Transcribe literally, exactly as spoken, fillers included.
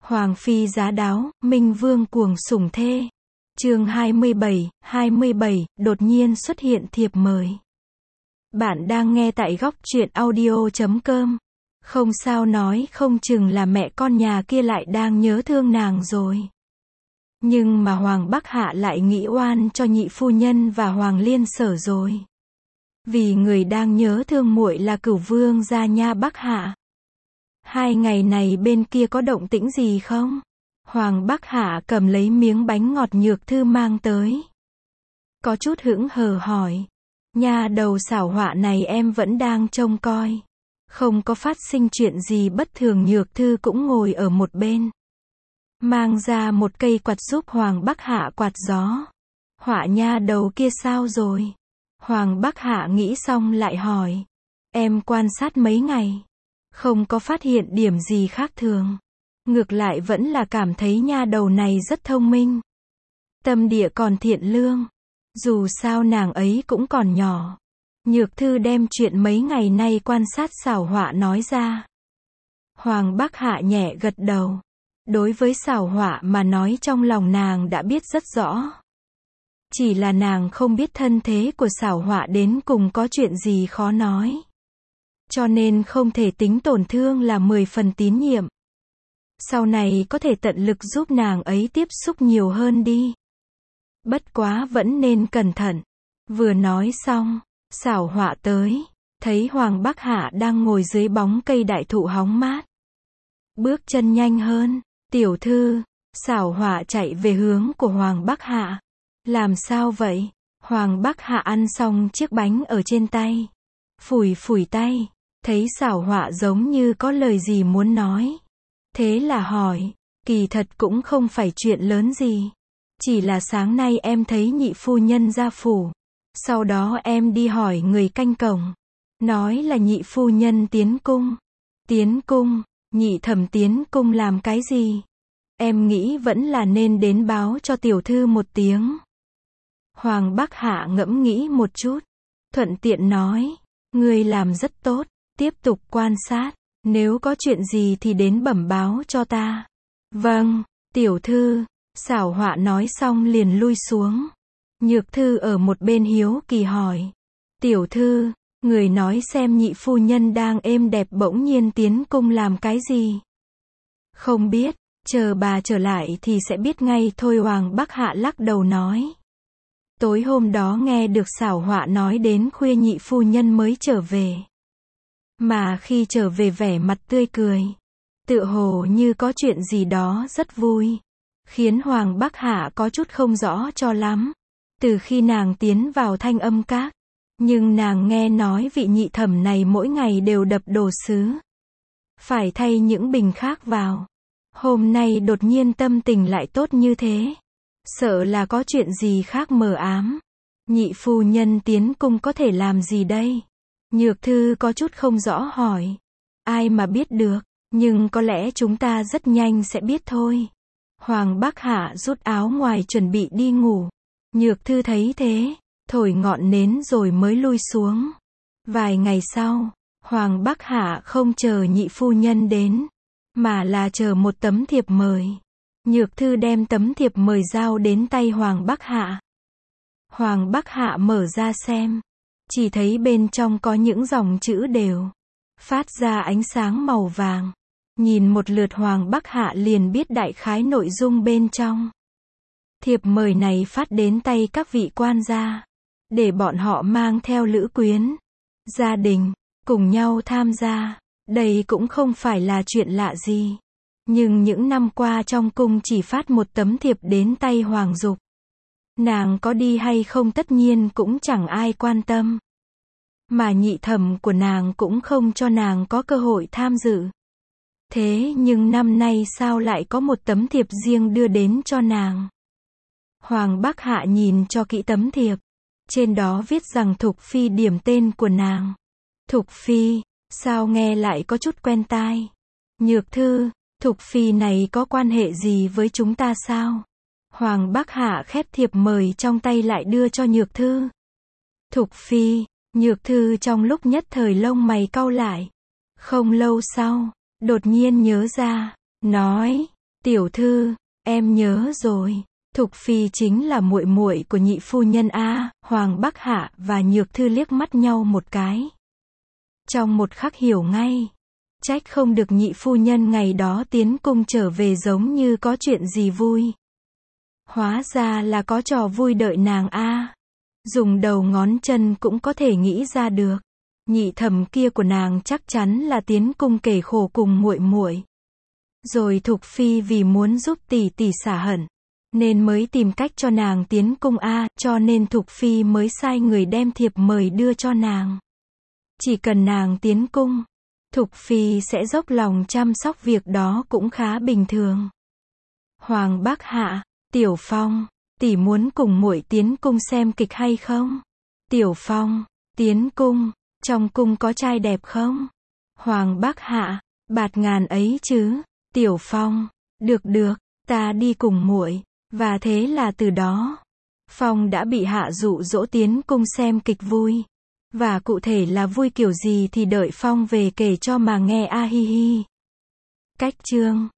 Hoàng phi giá đáo, Minh Vương cuồng sủng thê. Chương hai mươi bảy, hai mươi bảy, đột nhiên xuất hiện thiệp mời. Bạn đang nghe tại góc truyện audio chấm com. Không sao nói, không chừng là mẹ con nhà kia lại đang nhớ thương nàng rồi. Nhưng mà Hoàng Bắc Hạ lại nghĩ oan cho nhị phu nhân và Hoàng Liên Sở rồi. Vì người đang nhớ thương muội là Cửu Vương gia nha Bắc Hạ. Hai ngày này bên kia có động tĩnh gì không? Hoàng Bắc Hạ cầm lấy miếng bánh ngọt Nhược Thư mang tới. Có chút hững hờ hỏi. Nha đầu xảo họa này em vẫn đang trông coi. Không có phát sinh chuyện gì bất thường. Nhược Thư cũng ngồi ở một bên. Mang ra một cây quạt giúp Hoàng Bắc Hạ quạt gió. Họa nha đầu kia sao rồi? Hoàng Bắc Hạ nghĩ xong lại hỏi. Em quan sát mấy ngày. Không có phát hiện điểm gì khác thường. Ngược lại vẫn là cảm thấy nha đầu này rất thông minh. Tâm địa còn thiện lương. Dù sao nàng ấy cũng còn nhỏ. Nhược Thư đem chuyện mấy ngày nay quan sát xảo họa nói ra. Hoàng Bắc Hạ nhẹ gật đầu. Đối với xảo họa mà nói trong lòng nàng đã biết rất rõ. Chỉ là nàng không biết thân thế của xảo họa đến cùng có chuyện gì khó nói. Cho nên không thể tính tổn thương là mười phần tín nhiệm. Sau này có thể tận lực giúp nàng ấy tiếp xúc nhiều hơn đi. Bất quá vẫn nên cẩn thận. Vừa nói xong, xảo họa tới, thấy Hoàng Bắc Hạ đang ngồi dưới bóng cây đại thụ hóng mát. Bước chân nhanh hơn, tiểu thư, xảo họa chạy về hướng của Hoàng Bắc Hạ. Làm sao vậy? Hoàng Bắc Hạ ăn xong chiếc bánh ở trên tay. Phủi phủi tay, thấy xảo họa giống như có lời gì muốn nói. Thế là hỏi, kỳ thật cũng không phải chuyện lớn gì. Chỉ là sáng nay em thấy nhị phu nhân ra phủ. Sau đó em đi hỏi người canh cổng. Nói là nhị phu nhân tiến cung. Tiến cung, nhị thẩm tiến cung làm cái gì? Em nghĩ vẫn là nên đến báo cho tiểu thư một tiếng. Hoàng Bắc Hạ ngẫm nghĩ một chút. Thuận tiện nói, ngươi làm rất tốt, tiếp tục quan sát. Nếu có chuyện gì thì đến bẩm báo cho ta. Vâng, tiểu thư. Xảo họa nói xong liền lui xuống. Nhược Thư ở một bên hiếu kỳ hỏi. Tiểu thư, người nói xem nhị phu nhân đang êm đẹp bỗng nhiên tiến cung làm cái gì? Không biết, chờ bà trở lại thì sẽ biết ngay thôi. Hoàng Bắc Hạ lắc đầu nói. Tối hôm đó nghe được xảo họa nói đến khuya nhị phu nhân mới trở về. Mà khi trở về vẻ mặt tươi cười. Tựa hồ như có chuyện gì đó rất vui. Khiến Hoàng Bắc Hạ có chút không rõ cho lắm. Từ khi nàng tiến vào Thanh Âm Các. Nhưng nàng nghe nói vị nhị thẩm này mỗi ngày đều đập đồ sứ. Phải thay những bình khác vào. Hôm nay đột nhiên tâm tình lại tốt như thế. Sợ là có chuyện gì khác mờ ám. Nhị phu nhân tiến cung có thể làm gì đây? Nhược Thư có chút không rõ hỏi. Ai mà biết được, nhưng có lẽ chúng ta rất nhanh sẽ biết thôi. Hoàng Bắc Hạ rút áo ngoài chuẩn bị đi ngủ. Nhược Thư thấy thế, thổi ngọn nến rồi mới lui xuống. Vài ngày sau, Hoàng Bắc Hạ không chờ nhị phu nhân đến, mà là chờ một tấm thiệp mời. Nhược Thư đem tấm thiệp mời giao đến tay Hoàng Bắc Hạ. Hoàng Bắc Hạ mở ra xem, chỉ thấy bên trong có những dòng chữ đều phát ra ánh sáng màu vàng. Nhìn một lượt Hoàng Bắc Hạ liền biết đại khái nội dung bên trong. Thiệp mời này phát đến tay các vị quan gia, để bọn họ mang theo lữ quyến, gia đình, cùng nhau tham gia. Đây cũng không phải là chuyện lạ gì. Nhưng những năm qua trong cung chỉ phát một tấm thiệp đến tay Hoàng Dục. Nàng có đi hay không tất nhiên cũng chẳng ai quan tâm. Mà nhị thẩm của nàng cũng không cho nàng có cơ hội tham dự. Thế nhưng năm nay sao lại có một tấm thiệp riêng đưa đến cho nàng? Hoàng Bắc Hạ nhìn cho kỹ tấm thiệp. Trên đó viết rằng Thục Phi điểm tên của nàng. Thục Phi, sao nghe lại có chút quen tai? Nhược Thư, Thục Phi này có quan hệ gì với chúng ta sao? Hoàng Bắc Hạ khép thiệp mời trong tay lại đưa cho Nhược Thư. Thục Phi, Nhược Thư trong lúc nhất thời lông mày cau lại. Không lâu sau, đột nhiên nhớ ra, nói, Tiểu thư, em nhớ rồi. Thục Phi chính là muội muội của nhị phu nhân a. Hoàng Bắc Hạ và Nhược Thư liếc mắt nhau một cái. Trong một khắc hiểu ngay. Trách không được nhị phu nhân ngày đó tiến cung trở về giống như có chuyện gì vui. Hóa ra là có trò vui đợi nàng a. Dùng đầu ngón chân cũng có thể nghĩ ra được. Nhị thẩm kia của nàng chắc chắn là tiến cung kể khổ cùng muội muội. Rồi Thục Phi vì muốn giúp tỷ tỷ xả hận, nên mới tìm cách cho nàng tiến cung a, cho nên Thục Phi mới sai người đem thiệp mời đưa cho nàng. Chỉ cần nàng tiến cung, Thục Phi sẽ dốc lòng chăm sóc, việc đó cũng khá bình thường. Hoàng Bắc Hạ, Tiểu Phong, tỷ muốn cùng muội tiến cung xem kịch hay không? Tiểu Phong, tiến cung, trong cung có trai đẹp không? Hoàng Bắc Hạ, bạt ngàn ấy chứ. Tiểu Phong, được được, ta đi cùng muội. Và thế là từ đó, Phong đã bị Hạ dụ dỗ tiến cung xem kịch vui. Và cụ thể là vui kiểu gì thì đợi Phong về kể cho mà nghe a hi hi. Cách chương